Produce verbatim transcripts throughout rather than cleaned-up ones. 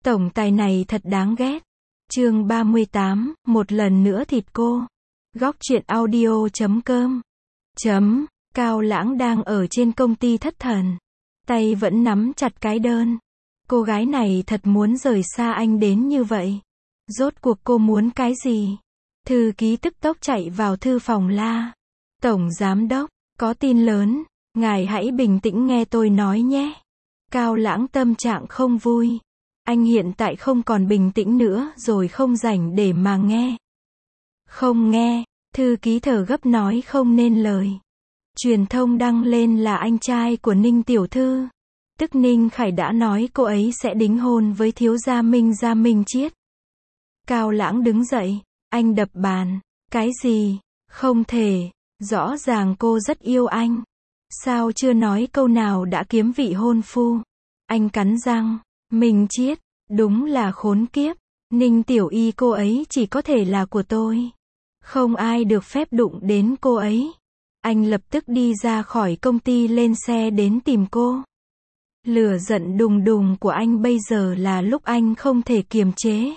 Tổng tài này thật đáng ghét. Chương ba mươi tám, một lần nữa thịt cô. Góc truyện audio chấm com. Chấm, Cao Lãng đang ở trên công ty thất thần. Tay vẫn nắm chặt cái đơn. Cô gái này thật muốn rời xa anh đến như vậy. Rốt cuộc cô muốn cái gì? Thư ký tức tốc chạy vào thư phòng la. Tổng giám đốc, có tin lớn, ngài hãy bình tĩnh nghe tôi nói nhé. Cao Lãng tâm trạng không vui. Anh hiện tại không còn bình tĩnh nữa rồi, không rảnh để mà nghe. Không nghe, thư ký thở gấp nói không nên lời. Truyền thông đăng lên là anh trai của Ninh tiểu thư. Tức Ninh Khải đã nói cô ấy sẽ đính hôn với thiếu gia Minh gia Minh Chiết. Cao Lãng đứng dậy, anh đập bàn. Cái gì? Không thể, rõ ràng cô rất yêu anh. Sao chưa nói câu nào đã kiếm vị hôn phu? Anh cắn răng, Minh Chiết, đúng là khốn kiếp. Ninh tiểu y cô ấy chỉ có thể là của tôi. Không ai được phép đụng đến cô ấy. Anh lập tức đi ra khỏi công ty lên xe đến tìm cô. Lửa giận đùng đùng của anh bây giờ là lúc anh không thể kiềm chế.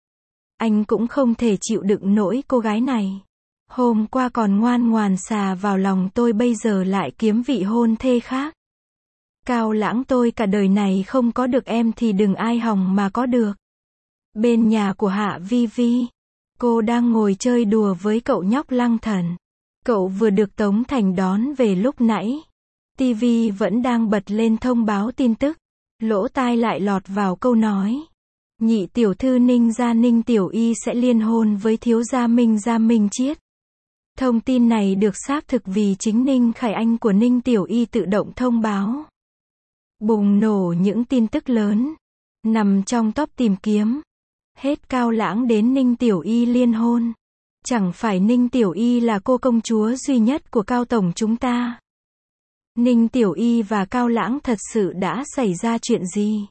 Anh cũng không thể chịu đựng nổi cô gái này. Hôm qua còn ngoan ngoàn xà vào lòng tôi, bây giờ lại kiếm vị hôn thê khác. Cao Lãng, tôi cả đời này không có được em thì đừng ai hòng mà có được. Bên nhà của Hạ Vi Vi, cô đang ngồi chơi đùa với cậu nhóc Lăng Thần. Cậu vừa được Tống Thành đón về lúc nãy. ti vi vẫn đang bật lên thông báo tin tức. Lỗ tai lại lọt vào câu nói: nhị tiểu thư Ninh gia Ninh tiểu y sẽ liên hôn với thiếu gia Minh gia Minh Chiết. Thông tin này được xác thực vì chính Ninh Khải, anh của Ninh tiểu y, tự động thông báo. Bùng nổ những tin tức lớn, nằm trong top tìm kiếm. Hết Cao Lãng đến Ninh tiểu y liên hôn. Chẳng phải Ninh tiểu y là cô công chúa duy nhất của Cao tổng chúng ta? Ninh tiểu y và Cao Lãng thật sự đã xảy ra chuyện gì?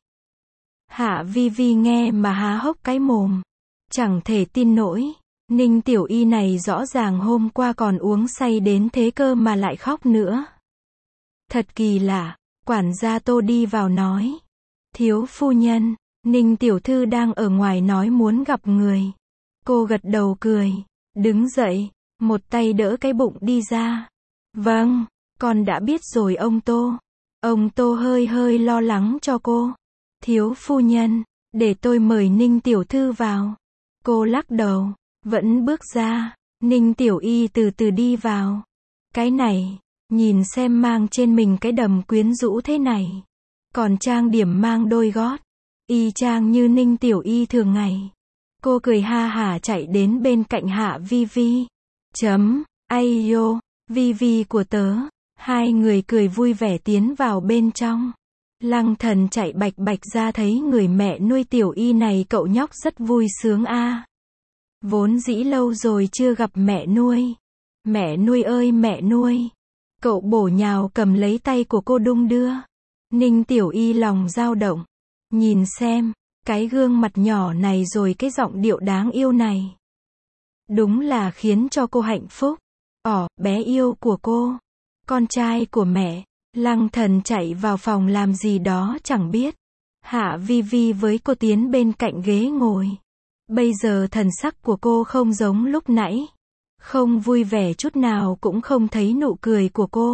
Hạ Vi Vi nghe mà há hốc cái mồm. Chẳng thể tin nổi. Ninh tiểu y này rõ ràng hôm qua còn uống say đến thế cơ mà lại khóc nữa. Thật kỳ lạ. Quản gia Tô đi vào nói: thiếu phu nhân, Ninh tiểu thư đang ở ngoài nói muốn gặp người. Cô gật đầu cười, đứng dậy, một tay đỡ cái bụng đi ra. Vâng, con đã biết rồi ông Tô. Ông Tô hơi hơi lo lắng cho cô. Thiếu phu nhân, để tôi mời Ninh tiểu thư vào. Cô lắc đầu, vẫn bước ra. Ninh tiểu y từ từ đi vào. Cái này, nhìn xem mang trên mình cái đầm quyến rũ thế này. Còn trang điểm mang đôi gót. Y chang như Ninh tiểu y thường ngày. Cô cười ha hả chạy đến bên cạnh Hạ Vi Vi. Chấm, ai yo, Vi Vi của tớ. Hai người cười vui vẻ tiến vào bên trong. Lăng Thần chạy bạch bạch ra thấy người mẹ nuôi tiểu y này, cậu nhóc rất vui sướng a. À. Vốn dĩ lâu rồi chưa gặp mẹ nuôi. Mẹ nuôi ơi mẹ nuôi. Cậu bổ nhào cầm lấy tay của cô đung đưa. Ninh tiểu y lòng dao động. Nhìn xem, cái gương mặt nhỏ này rồi cái giọng điệu đáng yêu này. Đúng là khiến cho cô hạnh phúc. Ỏ, bé yêu của cô. Con trai của mẹ. Lăng Thần chạy vào phòng làm gì đó chẳng biết. Hạ Vi Vi với cô tiến bên cạnh ghế ngồi. Bây giờ thần sắc của cô không giống lúc nãy. Không vui vẻ chút nào, cũng không thấy nụ cười của cô.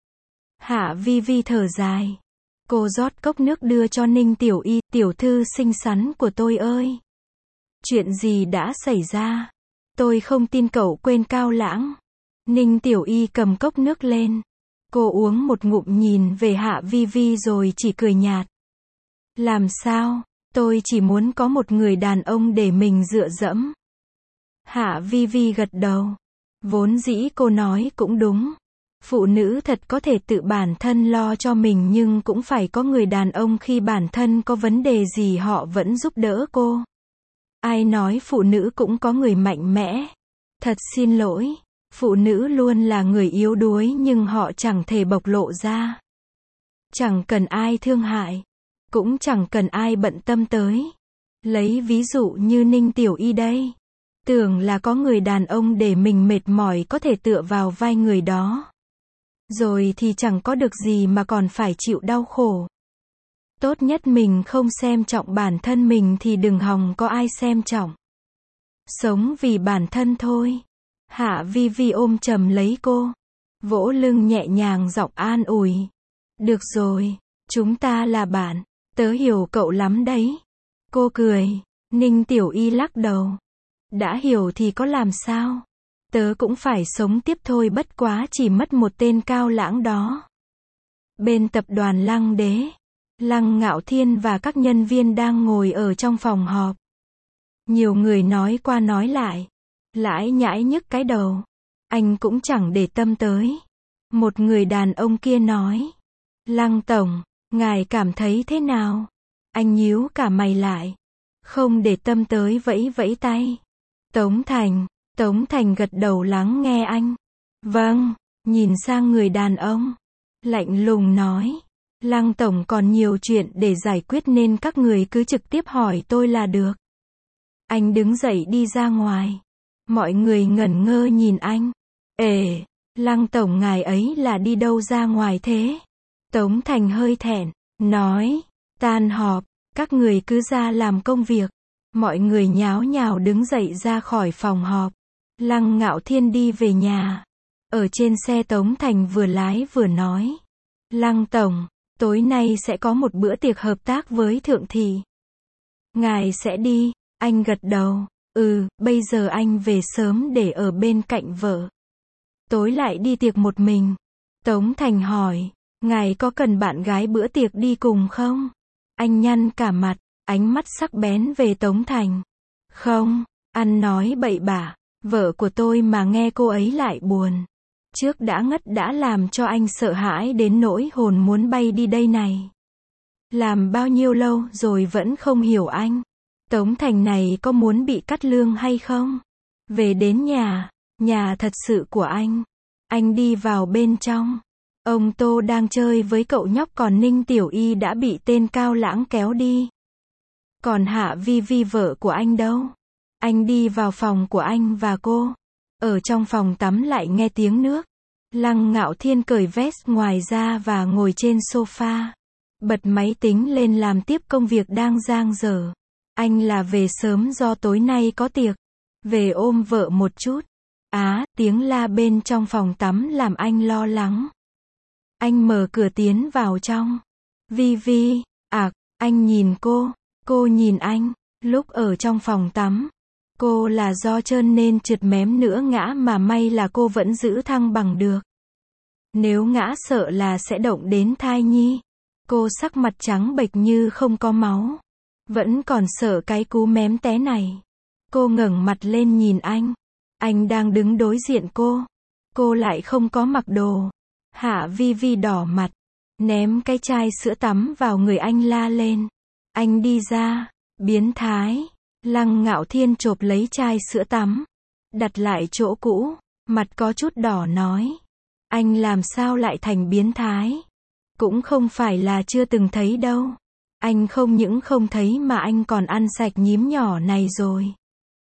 Hạ Vi Vi thở dài. Cô rót cốc nước đưa cho Ninh tiểu y. Tiểu thư xinh xắn của tôi ơi. Chuyện gì đã xảy ra? Tôi không tin cậu quên Cao Lãng. Ninh tiểu y cầm cốc nước lên. Cô uống một ngụm nhìn về Hạ Vi Vi rồi chỉ cười nhạt. Làm sao? Tôi chỉ muốn có một người đàn ông để mình dựa dẫm. Hạ Vi Vi gật đầu. Vốn dĩ cô nói cũng đúng. Phụ nữ thật có thể tự bản thân lo cho mình, nhưng cũng phải có người đàn ông khi bản thân có vấn đề gì họ vẫn giúp đỡ cô. Ai nói phụ nữ cũng có người mạnh mẽ? Thật xin lỗi. Phụ nữ luôn là người yếu đuối nhưng họ chẳng thể bộc lộ ra. Chẳng cần ai thương hại. Cũng chẳng cần ai bận tâm tới. Lấy ví dụ như Ninh tiểu y đây. Tưởng là có người đàn ông để mình mệt mỏi có thể tựa vào vai người đó. Rồi thì chẳng có được gì mà còn phải chịu đau khổ. Tốt nhất mình không xem trọng bản thân mình thì đừng hòng có ai xem trọng. Sống vì bản thân thôi. Hạ Vi Vi ôm chầm lấy cô, vỗ lưng nhẹ nhàng giọng an ủi. Được rồi, chúng ta là bạn, tớ hiểu cậu lắm đấy. Cô cười. Ninh Tiểu Y lắc đầu. Đã hiểu thì có làm sao? Tớ cũng phải sống tiếp thôi, bất quá chỉ mất một tên Cao Lãng đó. Bên tập đoàn Lăng Đế, Lăng Ngạo Thiên và các nhân viên đang ngồi ở trong phòng họp. Nhiều người nói qua nói lại, lãi nhãi nhức cái đầu. Anh cũng chẳng để tâm tới. Một người đàn ông kia nói. Lăng tổng, ngài cảm thấy thế nào? Anh nhíu cả mày lại. Không để tâm tới, vẫy vẫy tay. Tống Thành, Tống Thành gật đầu lắng nghe anh. Vâng, nhìn sang người đàn ông. Lạnh lùng nói. Lăng tổng còn nhiều chuyện để giải quyết nên các người cứ trực tiếp hỏi tôi là được. Anh đứng dậy đi ra ngoài. Mọi người ngẩn ngơ nhìn anh. Ề, Lăng tổng ngài ấy là đi đâu ra ngoài thế? Tống Thành hơi thẹn, nói. Tan họp, các người cứ ra làm công việc. Mọi người nháo nhào đứng dậy ra khỏi phòng họp. Lăng Ngạo Thiên đi về nhà. Ở trên xe Tống Thành vừa lái vừa nói. Lăng tổng, tối nay sẽ có một bữa tiệc hợp tác với Thượng Thị. Ngài sẽ đi, anh gật đầu. Ừ, bây giờ anh về sớm để ở bên cạnh vợ. Tối lại đi tiệc một mình. Tống Thành hỏi, ngài có cần bạn gái bữa tiệc đi cùng không? Anh nhăn cả mặt, ánh mắt sắc bén về Tống Thành. Không, ăn nói bậy bạ, vợ của tôi mà nghe cô ấy lại buồn. Trước đã ngất đã làm cho anh sợ hãi đến nỗi hồn muốn bay đi đây này. Làm bao nhiêu lâu rồi vẫn không hiểu anh. Tống Thành này có muốn bị cắt lương hay không? Về đến nhà, nhà thật sự của anh. Anh đi vào bên trong. Ông Tô đang chơi với cậu nhóc, còn Ninh Tiểu Y đã bị tên Cao Lãng kéo đi. Còn Hạ Vi Vi vợ của anh đâu? Anh đi vào phòng của anh và cô. Ở trong phòng tắm lại nghe tiếng nước. Lăng Ngạo Thiên cởi vest ngoài ra và ngồi trên sofa. Bật máy tính lên làm tiếp công việc đang dang dở. Anh là về sớm do tối nay có tiệc. Về ôm vợ một chút. Á, tiếng la bên trong phòng tắm làm anh lo lắng. Anh mở cửa tiến vào trong. Vi Vi, ạc, anh nhìn cô, cô nhìn anh. Lúc ở trong phòng tắm, cô là do trơn nên trượt mém nữa ngã, mà may là cô vẫn giữ thăng bằng được. Nếu ngã sợ là sẽ động đến thai nhi. Cô sắc mặt trắng bệch như không có máu. Vẫn còn sợ cái cú mém té này. Cô ngẩng mặt lên nhìn anh. Anh đang đứng đối diện cô. Cô lại không có mặc đồ. Hạ Vi Vi đỏ mặt, ném cái chai sữa tắm vào người anh, la lên. Anh đi ra. Biến thái. Lăng Ngạo Thiên chộp lấy chai sữa tắm, đặt lại chỗ cũ, mặt có chút đỏ nói. Anh làm sao lại thành biến thái? Cũng không phải là chưa từng thấy đâu. Anh không những không thấy mà anh còn ăn sạch nhím nhỏ này rồi.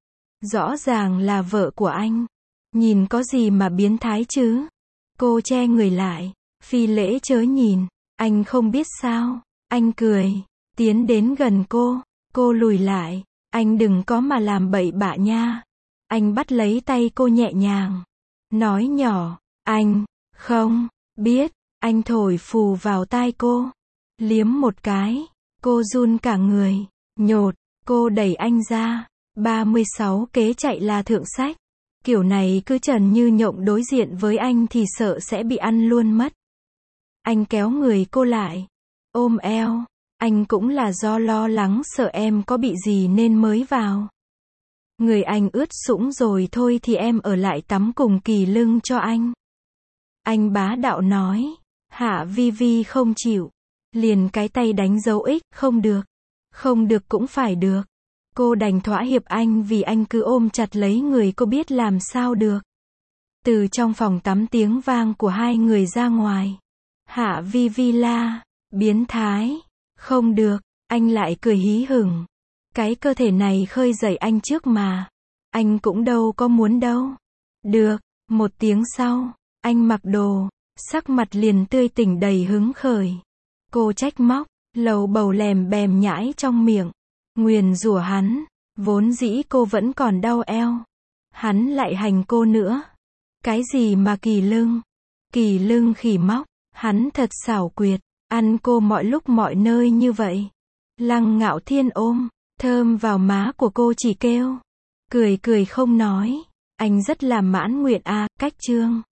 Rõ ràng là vợ của anh. Nhìn có gì mà biến thái chứ? Cô che người lại. Phi lễ chớ nhìn. Anh không biết sao? Anh cười. Tiến đến gần cô. Cô lùi lại. Anh đừng có mà làm bậy bạ nha. Anh bắt lấy tay cô nhẹ nhàng. Nói nhỏ. Anh. Không. Biết. Anh thổi phù vào tai cô. Liếm một cái. Cô run cả người. Nhột. Cô đẩy anh ra. ba mươi sáu kế chạy là thượng sách. Kiểu này cứ trần như nhộng đối diện với anh thì sợ sẽ bị ăn luôn mất. Anh kéo người cô lại. Ôm eo. Anh cũng là do lo lắng sợ em có bị gì nên mới vào. Người anh ướt sũng rồi thôi thì em ở lại tắm cùng Kỳ Lưng cho anh. Anh bá đạo nói. Hạ Vi Vi không chịu. Liền cái tay đánh dấu X, không được. Không được cũng phải được. Cô đành thỏa hiệp anh vì anh cứ ôm chặt lấy người cô, biết làm sao được. Từ trong phòng tắm tiếng vang của hai người ra ngoài. Hạ Vi Vi la. Biến thái. Không được. Anh lại cười hí hửng. Cái cơ thể này khơi dậy anh trước mà. Anh cũng đâu có muốn đâu. Được. Một tiếng sau. Anh mặc đồ. Sắc mặt liền tươi tỉnh đầy hứng khởi. Cô trách móc. Lầu bầu lèm bèm nhãi trong miệng. Nguyền rủa hắn. Vốn dĩ cô vẫn còn đau eo. Hắn lại hành cô nữa. Cái gì mà kỳ lưng? Kỳ lưng khỉ móc. Hắn thật xảo quyệt. Ăn cô mọi lúc mọi nơi như vậy. Lăng Ngạo Thiên ôm. Thơm vào má của cô chỉ kêu. Cười cười không nói. Anh rất là mãn nguyện à, cách chương.